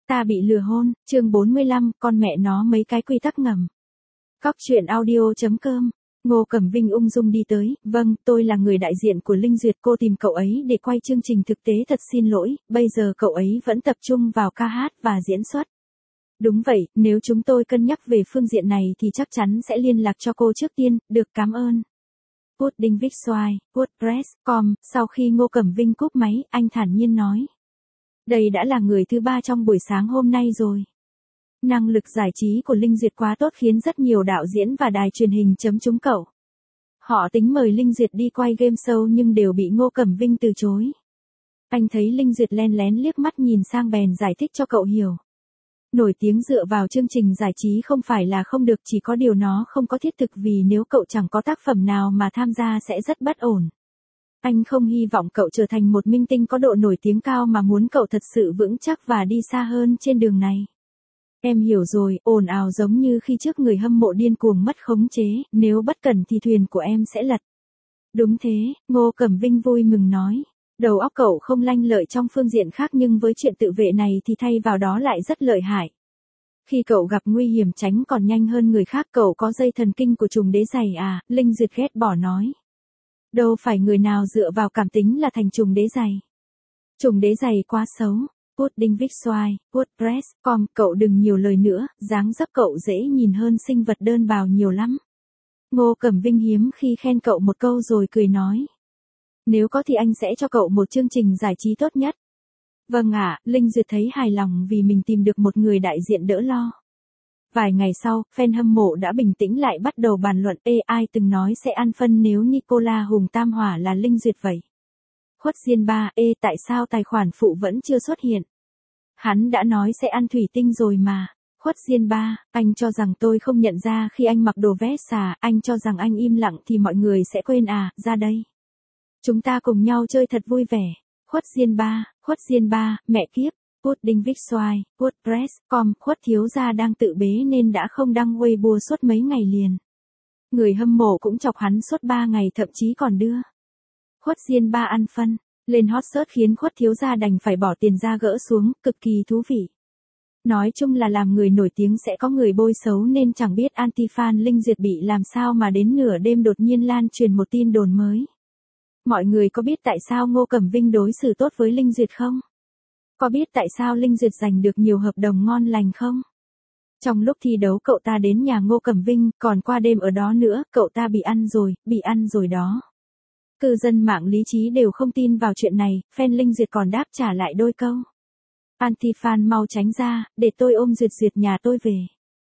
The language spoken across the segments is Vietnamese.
Ta bị lừa hôn, chương 45, con mẹ nó mấy cái quy tắc ngầm. Cóc truyện audio.com. Ngô Cẩm Vinh ung dung đi tới, vâng, tôi là người đại diện của Linh Duyệt, cô tìm cậu ấy để quay chương trình thực tế, thật xin lỗi, bây giờ cậu ấy vẫn tập trung vào ca hát và diễn xuất. Đúng vậy, nếu chúng tôi cân nhắc về phương diện này thì chắc chắn sẽ liên lạc cho cô trước tiên, được, cảm ơn. Pudding Vixoy, WordPress.com. Sau khi Ngô Cẩm Vinh cúp máy, anh thản nhiên nói. Đây đã là người thứ 3 trong buổi sáng hôm nay rồi. Năng lực giải trí của Linh Duyệt quá tốt khiến rất nhiều đạo diễn và đài truyền hình chấm trúng cậu. Họ tính mời Linh Duyệt đi quay game show nhưng đều bị Ngô Cẩm Vinh từ chối. Anh thấy Linh Duyệt len lén liếc mắt nhìn sang bèn giải thích cho cậu hiểu. Nổi tiếng dựa vào chương trình giải trí không phải là không được, chỉ có điều nó không có thiết thực, vì nếu cậu chẳng có tác phẩm nào mà tham gia sẽ rất bất ổn. Anh không hy vọng cậu trở thành một minh tinh có độ nổi tiếng cao mà muốn cậu thật sự vững chắc và đi xa hơn trên đường này. Em hiểu rồi, ồn ào giống như khi trước người hâm mộ điên cuồng mất khống chế, nếu bất cẩn thì thuyền của em sẽ lật. Đúng thế, Ngô Cẩm Vinh vui mừng nói. Đầu óc cậu không lanh lợi trong phương diện khác nhưng với chuyện tự vệ này thì thay vào đó lại rất lợi hại. Khi cậu gặp nguy hiểm tránh còn nhanh hơn người khác, cậu có dây thần kinh của trùng đế giày à, Linh Duyệt ghét bỏ nói. Đâu phải người nào dựa vào cảm tính là thành trùng đế giày. Trùng đế giày quá xấu. Pudding Vixoy, WordPress.com. Cậu đừng nhiều lời nữa, dáng dấp cậu dễ nhìn hơn sinh vật đơn bào nhiều lắm. Ngô Cẩm Vinh hiếm khi khen cậu một câu rồi cười nói. Nếu có thì anh sẽ cho cậu một chương trình giải trí tốt nhất. Vâng ạ, Linh Duyệt thấy hài lòng vì mình tìm được một người đại diện đỡ lo. Vài ngày sau, fan hâm mộ đã bình tĩnh lại, bắt đầu bàn luận. Ai từng nói sẽ ăn phân nếu Nicola Hùng Tam Hỏa là Linh Duyệt vậy? Khuất Diên 3, tại sao tài khoản phụ vẫn chưa xuất hiện? Hắn đã nói sẽ ăn thủy tinh rồi mà. Khuất Diên 3, anh cho rằng tôi không nhận ra khi anh mặc đồ vest à, anh cho rằng anh im lặng thì mọi người sẽ quên à, ra đây. Chúng ta cùng nhau chơi thật vui vẻ. Khuất Diên 3, mẹ kiếp. Pudding Vixoy, WordPress.com. Khuất thiếu gia đang tự bế nên đã không đăng Weibo suốt mấy ngày liền. Người hâm mộ cũng chọc hắn suốt 3 ngày, thậm chí còn đưa Khuất Diên 3 ăn phân lên hot search khiến Khuất thiếu gia đành phải bỏ tiền ra gỡ xuống, cực kỳ thú vị. Nói chung là làm người nổi tiếng sẽ có người bôi xấu, nên chẳng biết anti-fan Linh Duyệt bị làm sao mà đến nửa đêm đột nhiên lan truyền một tin đồn mới. Mọi người có biết tại sao Ngô Cẩm Vinh đối xử tốt với Linh Duyệt không? Có biết tại sao Linh Duyệt giành được nhiều hợp đồng ngon lành không? Trong lúc thi đấu cậu ta đến nhà Ngô Cẩm Vinh, còn qua đêm ở đó nữa, cậu ta bị ăn rồi đó. Cư dân mạng lý trí đều không tin vào chuyện này, fan Linh Duyệt còn đáp trả lại đôi câu. Anti-fan mau tránh ra, để tôi ôm Duyệt Duyệt nhà tôi về.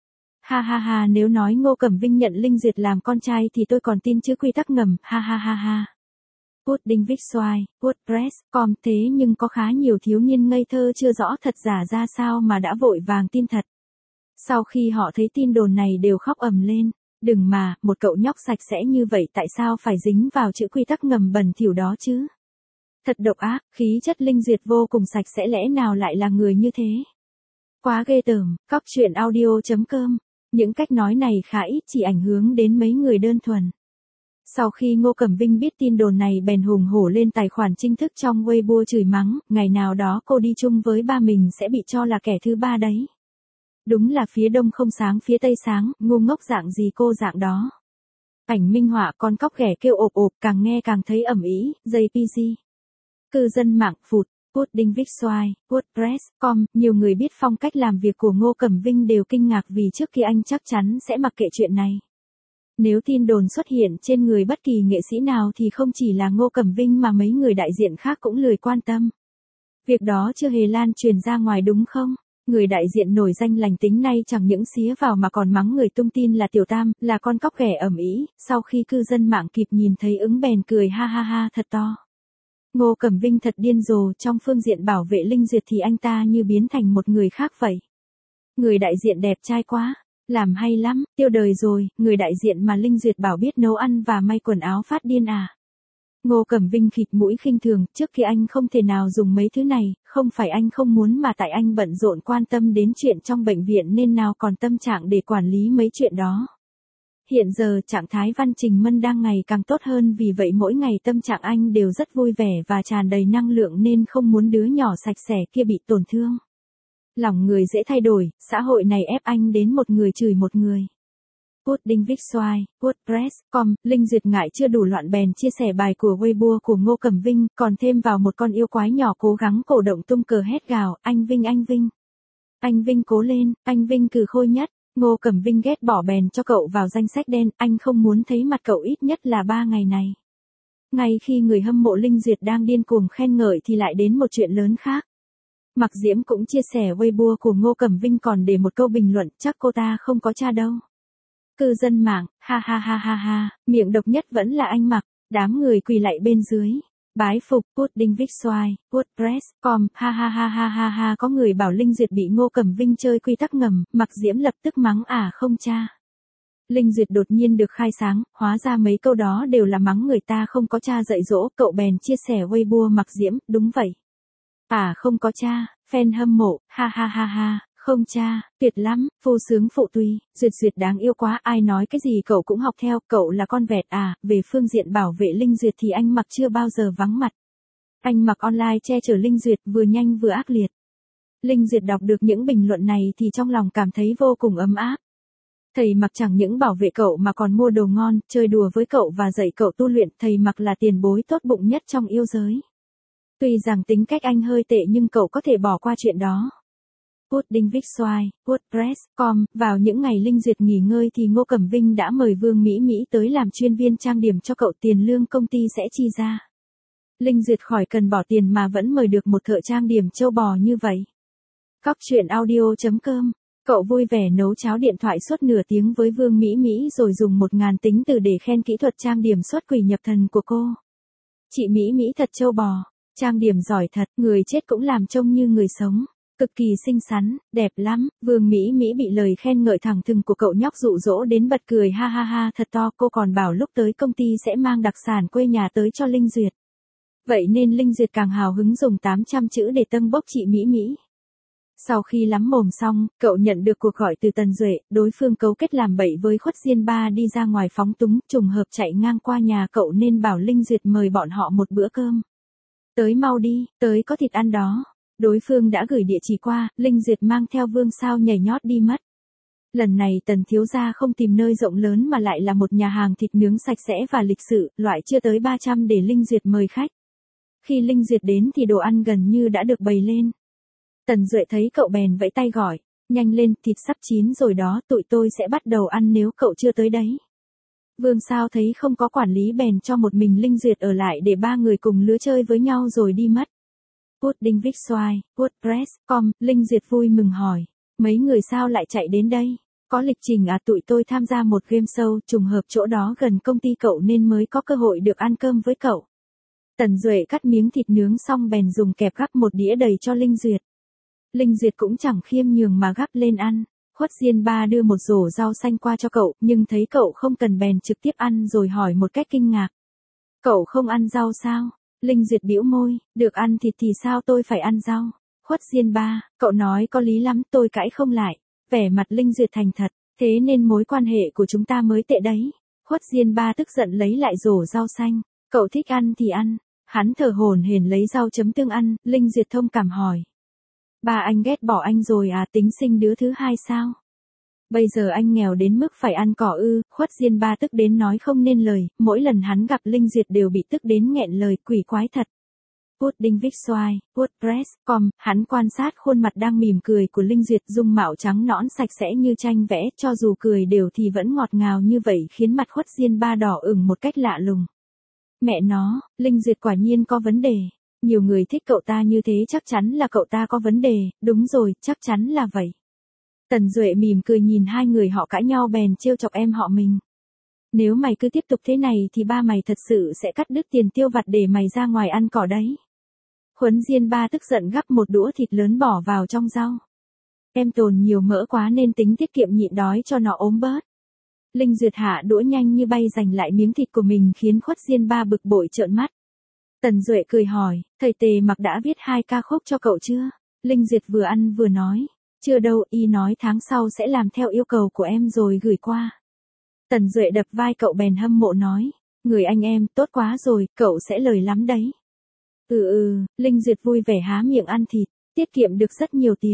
Ha ha ha, nếu nói Ngô Cẩm Vinh nhận Linh Duyệt làm con trai thì tôi còn tin chứ quy tắc ngầm, ha ha ha ha. Pudding Vixoy, WordPress.com. Thế nhưng có khá nhiều thiếu niên ngây thơ chưa rõ thật giả ra sao mà đã vội vàng tin thật. Sau khi họ thấy tin đồn này đều khóc ầm lên. Đừng mà, một cậu nhóc sạch sẽ như vậy tại sao phải dính vào chữ quy tắc ngầm bẩn thỉu đó chứ? Thật độc ác, khí chất Linh Duyệt vô cùng sạch sẽ, lẽ nào lại là người như thế? Quá ghê tởm. Cóc truyện audio.com. Những cách nói này khá ít, chỉ ảnh hưởng đến mấy người đơn thuần. Sau khi Ngô Cẩm Vinh biết tin đồn này bèn hùng hổ lên tài khoản chính thức trong Weibo chửi mắng, ngày nào đó cô đi chung với ba mình sẽ bị cho là kẻ thứ ba đấy. Đúng là phía đông không sáng phía tây sáng, ngu ngốc dạng gì cô dạng đó. Ảnh minh họa con cóc ghẻ kêu ộp ộp, càng nghe càng thấy ẩm ý, JPG. Cư dân mạng phụt. Pudding Vixoy, WordPress.com. Nhiều người biết phong cách làm việc của Ngô Cẩm Vinh đều kinh ngạc vì trước kia anh chắc chắn sẽ mặc kệ chuyện này. Nếu tin đồn xuất hiện trên người bất kỳ nghệ sĩ nào thì không chỉ là Ngô Cẩm Vinh mà mấy người đại diện khác cũng lười quan tâm. Việc đó chưa hề lan truyền ra ngoài đúng không? Người đại diện nổi danh lành tính nay chẳng những xía vào mà còn mắng người tung tin là tiểu tam, là con cóc ghẻ ầm ĩ. Sau khi cư dân mạng kịp nhìn thấy ứng bèn cười ha ha ha thật to. Ngô Cẩm Vinh thật điên rồ, trong phương diện bảo vệ Linh Duyệt thì anh ta như biến thành một người khác vậy. Người đại diện đẹp trai quá, làm hay lắm, tiêu đời rồi, người đại diện mà Linh Duyệt bảo biết nấu ăn và may quần áo phát điên à. Ngô Cẩm Vinh khịt mũi khinh thường, trước kia anh không thể nào dùng mấy thứ này, không phải anh không muốn mà tại anh bận rộn quan tâm đến chuyện trong bệnh viện nên nào còn tâm trạng để quản lý mấy chuyện đó. Hiện giờ trạng thái Văn Trình Mân đang ngày càng tốt hơn, vì vậy mỗi ngày tâm trạng anh đều rất vui vẻ và tràn đầy năng lượng nên không muốn đứa nhỏ sạch sẽ kia bị tổn thương. Lòng người dễ thay đổi, xã hội này ép anh đến một người chửi một người. Pudding Vixoai, WordPress.com, Linh Duyệt ngại chưa đủ loạn bèn chia sẻ bài của Weibo của Ngô Cẩm Vinh, còn thêm vào một con yêu quái nhỏ cố gắng cổ động tung cờ hét gào, anh Vinh anh Vinh. Anh Vinh cố lên, anh Vinh cừ khôi nhất. Ngô Cẩm Vinh ghét bỏ bèn cho cậu vào danh sách đen, anh không muốn thấy mặt cậu ít nhất là 3 ngày này. Ngay khi người hâm mộ Linh Duyệt đang điên cuồng khen ngợi thì lại đến một chuyện lớn khác. Mạc Diễm cũng chia sẻ Weibo của Ngô Cẩm Vinh còn để một câu bình luận, chắc cô ta không có cha đâu. Cư dân mạng, ha ha ha ha ha, miệng độc nhất vẫn là anh Mạc, đám người quỳ lạy bên dưới. Bái phục, Pudding Vixoai, WordPress.com, ha ha ha ha ha ha, có người bảo Linh Duyệt bị Ngô Cẩm Vinh chơi quy tắc ngầm, Mạc Diễm lập tức mắng không cha. Linh Duyệt đột nhiên được khai sáng, hóa ra mấy câu đó đều là mắng người ta không có cha dạy dỗ, cậu bèn chia sẻ Weibo Mạc Diễm, đúng vậy. Không có cha, fan hâm mộ, ha ha ha ha, không cha, tuyệt lắm, phô sướng phụ tùy, Duyệt đáng yêu quá, ai nói cái gì cậu cũng học theo, cậu là con vẹt về phương diện bảo vệ Linh Duyệt thì anh Mạc chưa bao giờ vắng mặt. Anh Mạc online che chở Linh Duyệt vừa nhanh vừa ác liệt. Linh Duyệt đọc được những bình luận này thì trong lòng cảm thấy vô cùng ấm áp. Thầy Mạc chẳng những bảo vệ cậu mà còn mua đồ ngon, chơi đùa với cậu và dạy cậu tu luyện, thầy Mạc là tiền bối tốt bụng nhất trong yêu giới. Tuy rằng tính cách anh hơi tệ nhưng cậu có thể bỏ qua chuyện đó. Pudding Vixoai, WordPress.com, vào những ngày Linh Duyệt nghỉ ngơi thì Ngô Cẩm Vinh đã mời Vương Mỹ Mỹ tới làm chuyên viên trang điểm cho cậu, tiền lương công ty sẽ chi ra. Linh Duyệt khỏi cần bỏ tiền mà vẫn mời được một thợ trang điểm châu bò như vậy. Cóc truyện audio.com, cậu vui vẻ nấu cháo điện thoại suốt nửa tiếng với Vương Mỹ Mỹ rồi dùng 1000 tính từ để khen kỹ thuật trang điểm xuất quỷ nhập thần của cô. Chị Mỹ Mỹ thật châu bò, trang điểm giỏi thật, người chết cũng làm trông như người sống. Cực kỳ xinh xắn, đẹp lắm, Vương Mỹ Mỹ bị lời khen ngợi thẳng thừng của cậu nhóc dụ dỗ đến bật cười ha ha ha thật to, cô còn bảo lúc tới công ty sẽ mang đặc sản quê nhà tới cho Linh Duyệt. Vậy nên Linh Duyệt càng hào hứng dùng 800 chữ để tâng bốc chị Mỹ Mỹ. Sau khi lắm mồm xong, cậu nhận được cuộc gọi từ Tần Duệ, đối phương cấu kết làm bậy với Khuất Diên Ba đi ra ngoài phóng túng, trùng hợp chạy ngang qua nhà cậu nên bảo Linh Duyệt mời bọn họ một bữa cơm. Tới mau đi, tới có thịt ăn đó. Đối phương đã gửi địa chỉ qua, Linh Duyệt mang theo Vương Sao nhảy nhót đi mất. Lần này Tần thiếu gia không tìm nơi rộng lớn mà lại là một nhà hàng thịt nướng sạch sẽ và lịch sự, loại chưa tới 300 để Linh Duyệt mời khách. Khi Linh Duyệt đến thì đồ ăn gần như đã được bày lên. Tần Duệ thấy cậu bèn vẫy tay gọi, nhanh lên, thịt sắp chín rồi đó, tụi tôi sẽ bắt đầu ăn nếu cậu chưa tới đấy. Vương Sao thấy không có quản lý bèn cho một mình Linh Duyệt ở lại để 3 người cùng lứa chơi với nhau rồi đi mất. Pudding Vixoai, WordPress.com, Linh Duyệt vui mừng hỏi, mấy người sao lại chạy đến đây? Có lịch trình tụi tôi tham gia một game show, trùng hợp chỗ đó gần công ty cậu nên mới có cơ hội được ăn cơm với cậu. Tần Duệ cắt miếng thịt nướng xong bèn dùng kẹp gắp một đĩa đầy cho Linh Duyệt. Linh Duyệt cũng chẳng khiêm nhường mà gắp lên ăn. Khuất Diên Ba đưa một rổ rau xanh qua cho cậu, nhưng thấy cậu không cần bèn trực tiếp ăn rồi hỏi một cách kinh ngạc. Cậu không ăn rau sao? Linh Duyệt bĩu môi, được ăn thịt thì sao tôi phải ăn rau? Khuất Diên Ba, cậu nói có lý lắm, tôi cãi không lại. Vẻ mặt Linh Duyệt thành thật, thế nên mối quan hệ của chúng ta mới tệ đấy. Khuất Diên Ba tức giận lấy lại rổ rau xanh, cậu thích ăn thì ăn. Hắn thở hổn hển lấy rau chấm tương ăn, Linh Duyệt thông cảm hỏi. Ba anh ghét bỏ anh rồi tính sinh đứa thứ hai sao? Bây giờ anh nghèo đến mức phải ăn cỏ ư? Khuất Diên Ba tức đến nói không nên lời, mỗi lần hắn gặp Linh Duyệt đều bị tức đến nghẹn lời, quỷ quái thật. Pudding Vixoai, WordPress.com, hắn quan sát khuôn mặt đang mỉm cười của Linh Duyệt, dung mạo trắng nõn sạch sẽ như tranh vẽ, cho dù cười đều thì vẫn ngọt ngào như vậy khiến mặt Khuất Diên Ba đỏ ửng một cách lạ lùng. Mẹ nó, Linh Duyệt quả nhiên có vấn đề. Nhiều người thích cậu ta như thế chắc chắn là cậu ta có vấn đề, đúng rồi, chắc chắn là vậy. Tần Duệ mỉm cười nhìn hai người họ cãi nhau bèn trêu chọc em họ mình. Nếu mày cứ tiếp tục thế này thì ba mày thật sự sẽ cắt đứt tiền tiêu vặt để mày ra ngoài ăn cỏ đấy. Khuất Diên Ba tức giận gắp một đũa thịt lớn bỏ vào trong rau. Em tồn nhiều mỡ quá nên tính tiết kiệm nhịn đói cho nó ốm bớt. Linh Duyệt hạ đũa nhanh như bay giành lại miếng thịt của mình khiến Khuất Diên Ba bực bội trợn mắt. Tần Duệ cười hỏi, thầy Tề Mặc đã viết 2 ca khúc cho cậu chưa? Linh Duyệt vừa ăn vừa nói, chưa đâu, y nói tháng sau sẽ làm theo yêu cầu của em rồi gửi qua. Tần Duệ đập vai cậu bèn hâm mộ nói, người anh em, tốt quá rồi, cậu sẽ lời lắm đấy. Linh Duyệt vui vẻ há miệng ăn thịt, tiết kiệm được rất nhiều tiền.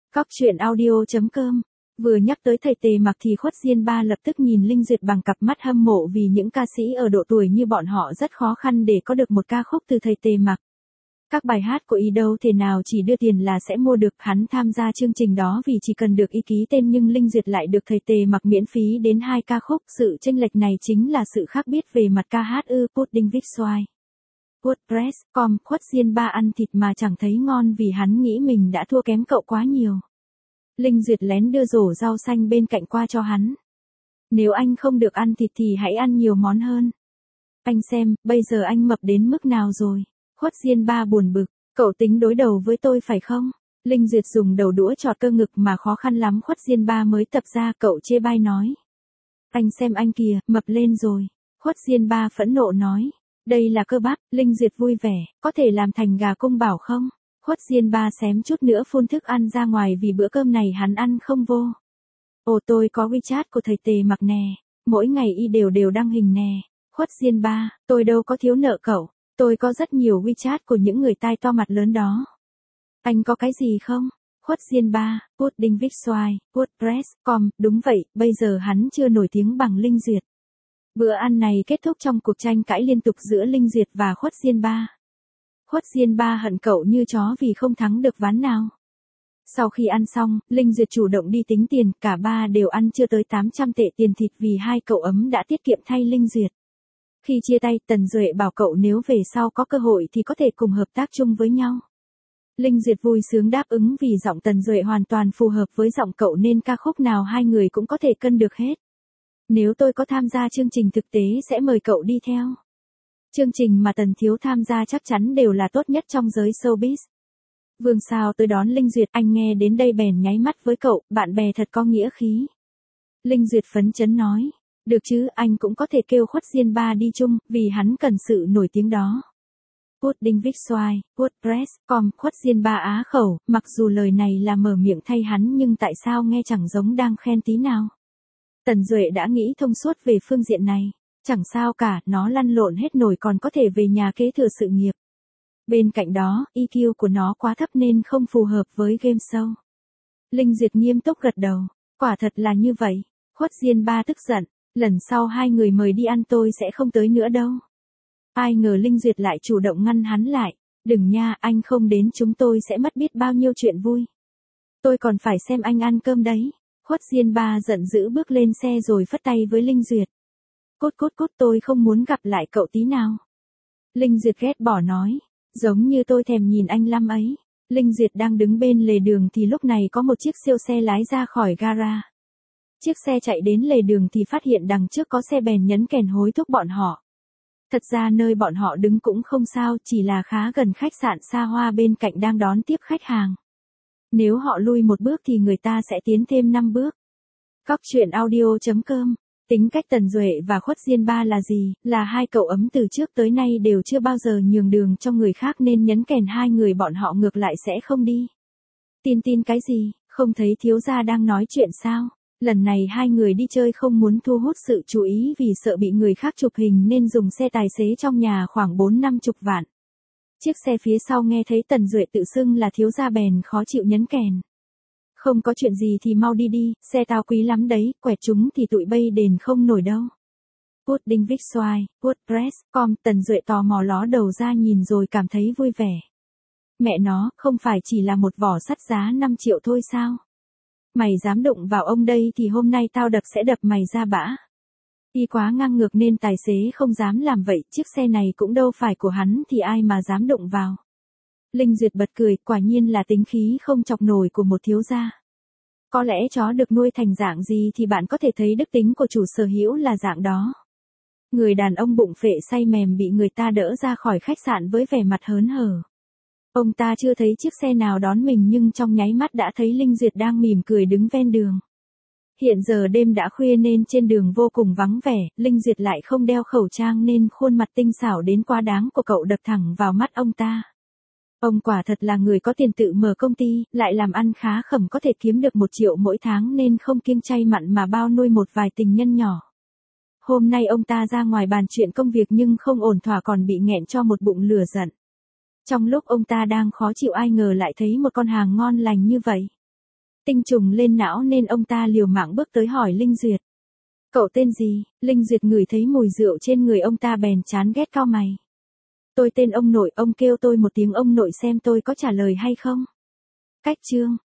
Cóc truyện audio.com. Vừa nhắc tới thầy Tề Mặc thì Khuất Diên Ba lập tức nhìn Linh Duyệt bằng cặp mắt hâm mộ vì những ca sĩ ở độ tuổi như bọn họ rất khó khăn để có được một ca khúc từ thầy Tề Mặc. Các bài hát của y đâu thể nào chỉ đưa tiền là sẽ mua được, hắn tham gia chương trình đó vì chỉ cần được y ký tên nhưng Linh Duyệt lại được thầy Tề Mặc miễn phí đến 2 ca khúc, sự chênh lệch này chính là sự khác biệt về mặt ca hát ư. Pudding with xoài. WordPress.com. Khuất Diên Ba ăn thịt mà chẳng thấy ngon vì hắn nghĩ mình đã thua kém cậu quá nhiều. Linh Duyệt lén đưa rổ rau xanh bên cạnh qua cho hắn. Nếu anh không được ăn thịt thì hãy ăn nhiều món hơn. Anh xem, bây giờ anh mập đến mức nào rồi. Khuất Diên Ba buồn bực, cậu tính đối đầu với tôi phải không? Linh Duyệt dùng đầu đũa chọt cơ ngực mà khó khăn lắm Khuất Diên Ba mới tập ra, cậu chê bai nói. Anh xem anh kìa, mập lên rồi. Khuất Diên Ba phẫn nộ nói. Đây là cơ bắp. Linh Duyệt vui vẻ, có thể làm thành gà cung bảo không? Khuất Diên Ba xém chút nữa phun thức ăn ra ngoài vì bữa cơm này hắn ăn không vô. Ồ, tôi có WeChat của thầy Tề Mặc nè, mỗi ngày y đều đăng hình nè. Khuất Diên Ba, tôi đâu có thiếu nợ cậu, tôi có rất nhiều WeChat của những người tai to mặt lớn đó. Anh có cái gì không? Khuất Diên Ba, Pudding with xoài, WordPress.com. Đúng vậy, bây giờ hắn chưa nổi tiếng bằng Linh Duyệt. Bữa ăn này kết thúc trong cuộc tranh cãi liên tục giữa Linh Duyệt và Khuất Diên Ba. Khuất Diên Ba hận cậu như chó vì không thắng được ván nào. Sau khi ăn xong, Linh Duyệt chủ động đi tính tiền, cả ba đều ăn chưa tới 800 tệ tiền thịt vì 2 cậu ấm đã tiết kiệm thay Linh Duyệt. Khi chia tay, Tần Duệ bảo cậu nếu về sau có cơ hội thì có thể cùng hợp tác chung với nhau. Linh Duyệt vui sướng đáp ứng vì giọng Tần Duệ hoàn toàn phù hợp với giọng cậu nên ca khúc nào hai người cũng có thể cân được hết. Nếu tôi có tham gia chương trình thực tế sẽ mời cậu đi theo. Chương trình mà Tần Thiếu tham gia chắc chắn đều là tốt nhất trong giới showbiz. Vương Sao tới đón Linh Duyệt, anh nghe đến đây bèn nháy mắt với cậu, bạn bè thật có nghĩa khí. Linh Duyệt phấn chấn nói, được chứ, anh cũng có thể kêu Khuất Diên Ba đi chung, vì hắn cần sự nổi tiếng đó. Pudding with xoài, WordPress.com. Khuất Diên Ba á khẩu, mặc dù lời này là mở miệng thay hắn nhưng tại sao nghe chẳng giống đang khen tí nào. Tần Duệ đã nghĩ thông suốt về phương diện này. Chẳng sao cả, nó lăn lộn hết nổi còn có thể về nhà kế thừa sự nghiệp. Bên cạnh đó, EQ của nó quá thấp nên không phù hợp với game show. Linh Duyệt nghiêm túc gật đầu. Quả thật là như vậy. Khuất Diên Ba tức giận. Lần sau hai người mời đi ăn tôi sẽ không tới nữa đâu. Ai ngờ Linh Duyệt lại chủ động ngăn hắn lại. Đừng nha, anh không đến chúng tôi sẽ mất biết bao nhiêu chuyện vui. Tôi còn phải xem anh ăn cơm đấy. Khuất Diên Ba giận dữ bước lên xe rồi phất tay với Linh Duyệt. Cút, tôi không muốn gặp lại cậu tí nào. Linh Duyệt ghét bỏ nói. Giống như tôi thèm nhìn anh lắm ấy. Linh Duyệt đang đứng bên lề đường thì lúc này có một chiếc siêu xe lái ra khỏi gara. Chiếc xe chạy đến lề đường thì phát hiện đằng trước có xe bèn nhấn kèn hối thúc bọn họ. Thật ra nơi bọn họ đứng cũng không sao, chỉ là khá gần khách sạn xa hoa bên cạnh đang đón tiếp khách hàng. Nếu họ lui một bước thì người ta sẽ tiến thêm 5 bước. Cóc truyện audio.com. Tính cách Tần Duệ và Khuất Diên Ba là gì? Là hai cậu ấm từ trước tới nay đều chưa bao giờ nhường đường cho người khác nên nhấn kèn hai người bọn họ ngược lại sẽ không đi. Tin cái gì? Không thấy thiếu gia đang nói chuyện sao? Lần này hai người đi chơi không muốn thu hút sự chú ý vì sợ bị người khác chụp hình nên dùng xe tài xế trong nhà khoảng 4-50 vạn. Chiếc xe phía sau nghe thấy Tần Duệ tự xưng là thiếu gia bèn khó chịu nhấn kèn. Không có chuyện gì thì mau đi, xe tao quý lắm đấy, quẹt chúng thì tụi bây đền không nổi đâu. Pudding with xoài, WordPress.com. Tần Duệ tò mò ló đầu ra nhìn rồi cảm thấy vui vẻ. Mẹ nó, không phải chỉ là một vỏ sắt giá 5 triệu thôi sao? Mày dám đụng vào ông đây thì hôm nay tao sẽ đập mày ra bã. Y quá ngang ngược nên tài xế không dám làm vậy, chiếc xe này cũng đâu phải của hắn thì ai mà dám đụng vào. Linh Duyệt bật cười, quả nhiên là tính khí không chọc nổi của một thiếu gia. Có lẽ chó được nuôi thành dạng gì thì bạn có thể thấy đức tính của chủ sở hữu là dạng đó. Người đàn ông bụng phệ say mềm bị người ta đỡ ra khỏi khách sạn với vẻ mặt hớn hở. Ông ta chưa thấy chiếc xe nào đón mình nhưng trong nháy mắt đã thấy Linh Duyệt đang mỉm cười đứng ven đường. Hiện giờ đêm đã khuya nên trên đường vô cùng vắng vẻ, Linh Duyệt lại không đeo khẩu trang nên khuôn mặt tinh xảo đến quá đáng của cậu đập thẳng vào mắt ông ta. Ông quả thật là người có tiền tự mở công ty, lại làm ăn khá khẩm có thể kiếm được 1 triệu mỗi tháng nên không kiêng chay mặn mà bao nuôi một vài tình nhân nhỏ. Hôm nay ông ta ra ngoài bàn chuyện công việc nhưng không ổn thỏa còn bị nghẹn cho một bụng lửa giận. Trong lúc ông ta đang khó chịu ai ngờ lại thấy một con hàng ngon lành như vậy. Tinh trùng lên não nên ông ta liều mạng bước tới hỏi Linh Duyệt. Cậu tên gì? Linh Duyệt ngửi thấy mùi rượu trên người ông ta bèn chán ghét cau mày. Tôi tên ông nội, ông kêu tôi một tiếng ông nội xem tôi có trả lời hay không. Cách chương